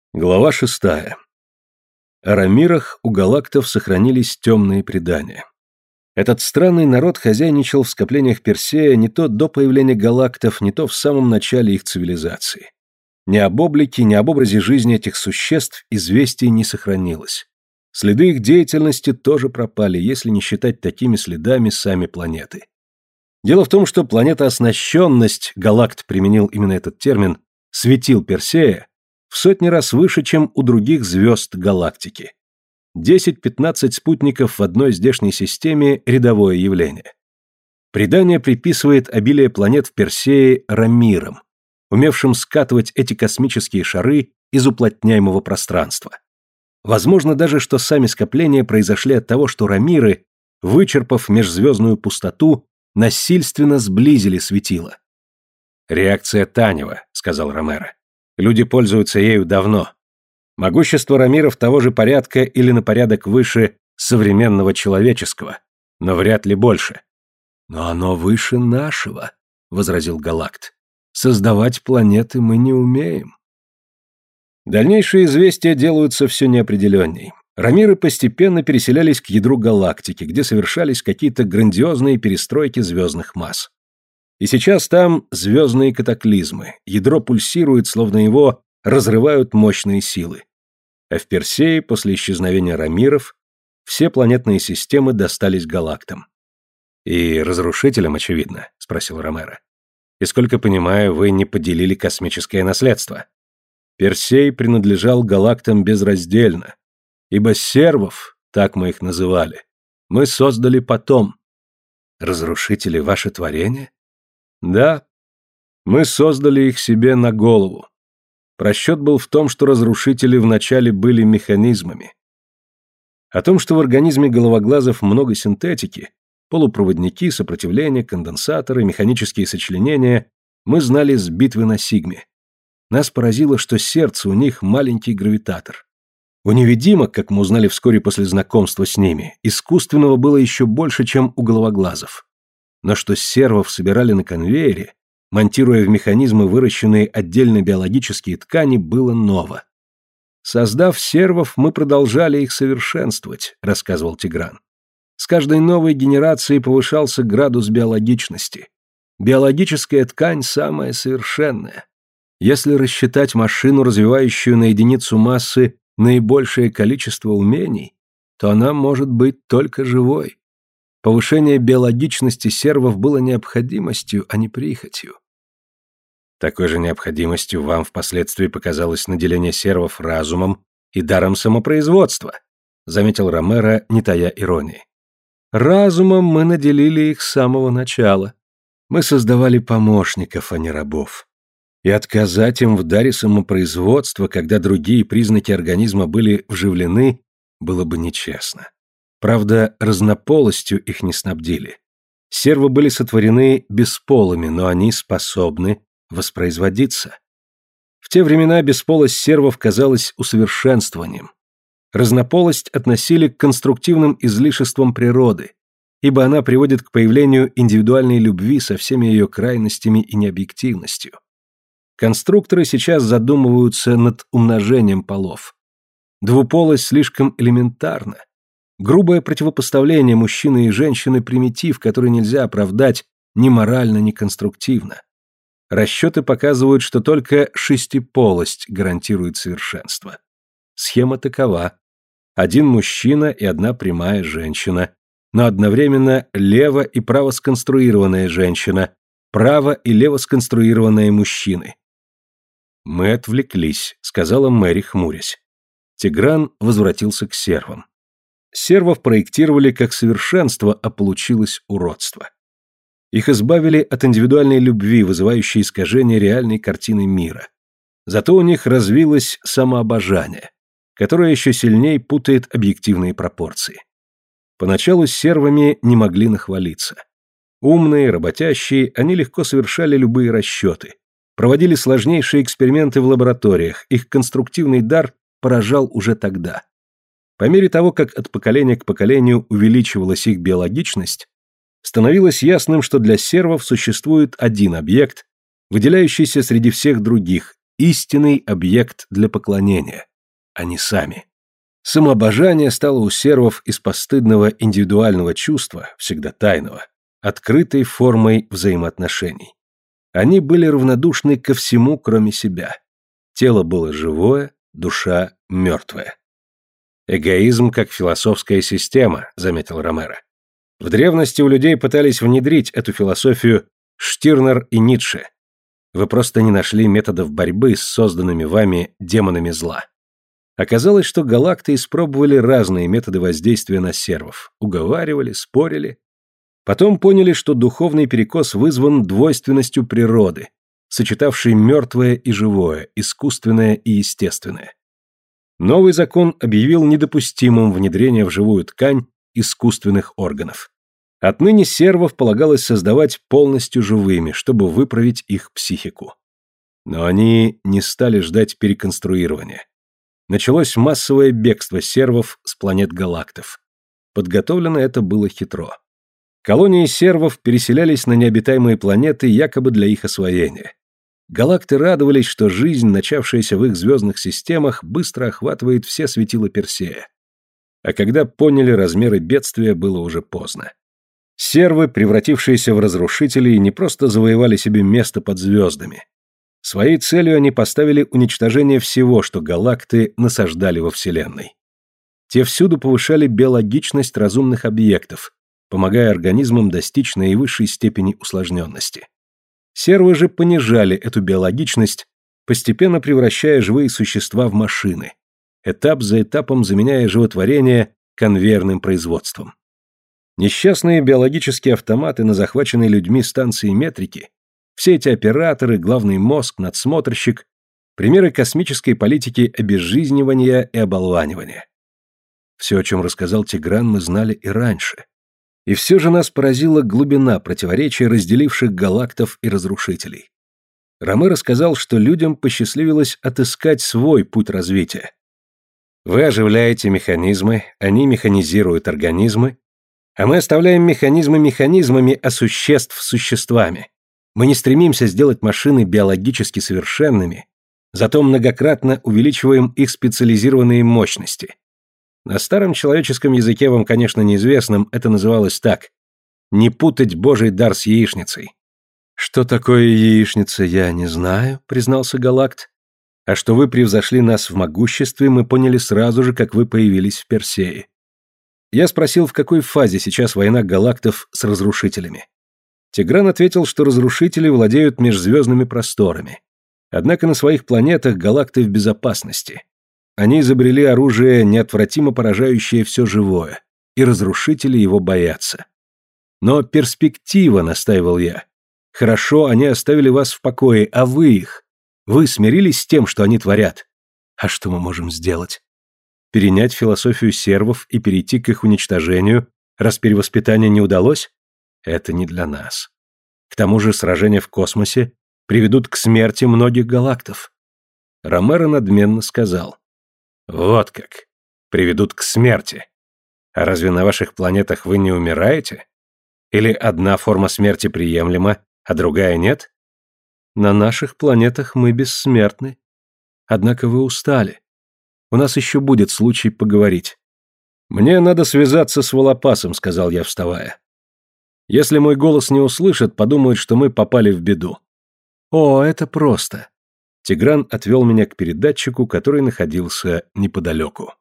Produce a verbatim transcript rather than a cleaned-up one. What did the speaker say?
Глава шестая. О рамирах у галактов сохранились темные предания. Этот странный народ хозяйничал в скоплениях Персея не то до появления галактов, не то в самом начале их цивилизации. Ни об облике, ни об образе жизни этих существ известий не сохранилось. Следы их деятельности тоже пропали, если не считать такими следами сами планеты. Дело в том, что планетооснащенность, галакт применил именно этот термин, светил Персея, в сотни раз выше, чем у других звезд галактики. десять-пятнадцать спутников в одной здешней системе – рядовое явление. Предание приписывает обилие планет в Персее рамирам, умевшим скатывать эти космические шары из уплотняемого пространства. Возможно даже, что сами скопления произошли от того, что рамиры, вычерпав межзвездную пустоту, насильственно сблизили светило. «Реакция Танева», — сказал Ромеро. «Люди пользуются ею давно. Могущество рамиров того же порядка или на порядок выше современного человеческого, но вряд ли больше». «Но оно выше нашего», — возразил Галакт. «Создавать планеты мы не умеем». Дальнейшие известия делаются все неопределенней. Рамиры постепенно переселялись к ядру галактики, где совершались какие-то грандиозные перестройки звездных масс. И сейчас там звездные катаклизмы, ядро пульсирует, словно его разрывают мощные силы. А в Персее, после исчезновения рамиров, все планетные системы достались галактам. «И разрушителям, очевидно?» — спросил Ромеро. «И сколько понимаю, вы не поделили космическое наследство?» Персей принадлежал галактам безраздельно, ибо сервов, так мы их называли, мы создали потом. Разрушители — ваше творение? Да, мы создали их себе на голову. Просчет был в том, что разрушители вначале были механизмами. О том, что в организме головоглазов много синтетики, полупроводники, сопротивление, конденсаторы, механические сочленения, мы знали с битвы на Сигме. Нас поразило, что сердце у них маленький гравитатор. У невидимок, как мы узнали вскоре после знакомства с ними, искусственного было еще больше, чем у головоглазов. Но что сервов собирали на конвейере, монтируя в механизмы выращенные отдельно биологические ткани, было ново. «Создав сервов, мы продолжали их совершенствовать», — рассказывал Тигран. «С каждой новой генерацией повышался градус биологичности. Биологическая ткань самая совершенная. Если рассчитать машину, развивающую на единицу массы наибольшее количество умений, то она может быть только живой. Повышение биологичности сервов было необходимостью, а не прихотью». Такой же необходимостью вам впоследствии показалось наделение сервов разумом и даром самопроизводства, заметил Ромеро, не тая иронии. Разумом мы наделили их с самого начала. Мы создавали помощников, а не рабов. И отказать им в даре самопроизводства, когда другие признаки организма были вживлены, было бы нечестно. Правда, разнополостью их не снабдили. Сервы были сотворены бесполыми, но они способны воспроизводиться. В те времена бесполость сервов казалась усовершенствованием. Разнополость относили к конструктивным излишествам природы, ибо она приводит к появлению индивидуальной любви со всеми ее крайностями и необъективностью. Конструкторы сейчас задумываются над умножением полов. Двуполость слишком элементарна. Грубое противопоставление мужчины и женщины – примитив, который нельзя оправдать ни морально, ни конструктивно. Расчеты показывают, что только шестиполость гарантирует совершенство. Схема такова. Один мужчина и одна прямая женщина, но одновременно лево- и право-сконструированная женщина, право- и лево-сконструированные мужчины. «Мы отвлеклись», — сказала Мэри, хмурясь. Тигран возвратился к сервам. Сервов проектировали как совершенство, а получилось уродство. Их избавили от индивидуальной любви, вызывающей искажение реальной картины мира. Зато у них развилось самообожание, которое еще сильнее путает объективные пропорции. Поначалу с сервами не могли нахвалиться. Умные, работящие, они легко совершали любые расчеты, проводили сложнейшие эксперименты в лабораториях, их конструктивный дар поражал уже тогда. По мере того, как от поколения к поколению увеличивалась их биологичность, становилось ясным, что для сервов существует один объект, выделяющийся среди всех других истинный объект для поклонения. Они сами. Самообожание стало у сервов из постыдного индивидуального чувства, всегда тайного, открытой формой взаимоотношений. Они были равнодушны ко всему, кроме себя. Тело было живое, душа мертвая. «Эгоизм как философская система», — заметил Ромеро. В древности у людей пытались внедрить эту философию Штирнер и Ницше. Вы просто не нашли методов борьбы с созданными вами демонами зла. Оказалось, что галакты испробовали разные методы воздействия на сервов, уговаривали, спорили. Потом поняли, что духовный перекос вызван двойственностью природы, сочетавшей мертвое и живое, искусственное и естественное. Новый закон объявил недопустимым внедрение в живую ткань искусственных органов. Отныне сервов полагалось создавать полностью живыми, чтобы выправить их психику. Но они не стали ждать переконструирования. Началось массовое бегство сервов с планет галактов. Подготовлено это было хитро. Колонии сервов переселялись на необитаемые планеты якобы для их освоения. Галакты радовались, что жизнь, начавшаяся в их звездных системах, быстро охватывает все светила Персея. А когда поняли размеры бедствия, было уже поздно. Сервы, превратившиеся в разрушителей, не просто завоевали себе место под звездами. Своей целью они поставили уничтожение всего, что галакты насаждали во Вселенной. Те всюду повышали биологичность разумных объектов, помогая организмам достичь наивысшей степени усложненности. Сервы же понижали эту биологичность, постепенно превращая живые существа в машины, этап за этапом заменяя животворение конвейерным производством. Несчастные биологические автоматы на захваченной людьми станции метрики, все эти операторы, главный мозг, надсмотрщик, примеры космической политики обезжизнивания и оболванивания. Все, о чем рассказал Тигран, мы знали и раньше. И все же нас поразила глубина противоречия, разделивших галактов и разрушителей. Ромеро сказал, что людям посчастливилось отыскать свой путь развития. Вы оживляете механизмы, они механизируют организмы, а мы оставляем механизмы механизмами, а существ существами. Мы не стремимся сделать машины биологически совершенными, зато многократно увеличиваем их специализированные мощности. На старом человеческом языке вам, конечно, неизвестном, это называлось так: не путать божий дар с яичницей. Что такое яичница, я не знаю, признался Галакт. А что вы превзошли нас в могуществе, мы поняли сразу же, как вы появились в Персее. Я спросил, в какой фазе сейчас война галактов с разрушителями. Тигран ответил, что разрушители владеют межзвездными просторами. Однако на своих планетах галакты в безопасности. Они изобрели оружие, неотвратимо поражающее все живое, и разрушители его боятся. Но перспектива, настаивал я. Хорошо, они оставили вас в покое, а вы их? Вы смирились с тем, что они творят? А что мы можем сделать? Перенять философию сервов и перейти к их уничтожению, раз перевоспитание не удалось? Это не для нас. К тому же сражения в космосе приведут к смерти многих галактов. Ромеро надменно сказал. Вот как. Приведут к смерти. А разве на ваших планетах вы не умираете? Или одна форма смерти приемлема, а другая нет? На наших планетах мы бессмертны. Однако вы устали. У нас еще будет случай поговорить. Мне надо связаться с Волопасом, сказал я, вставая. Если мой голос не услышат, подумают, что мы попали в беду. О, это просто. Тигран отвел меня к передатчику, который находился неподалеку.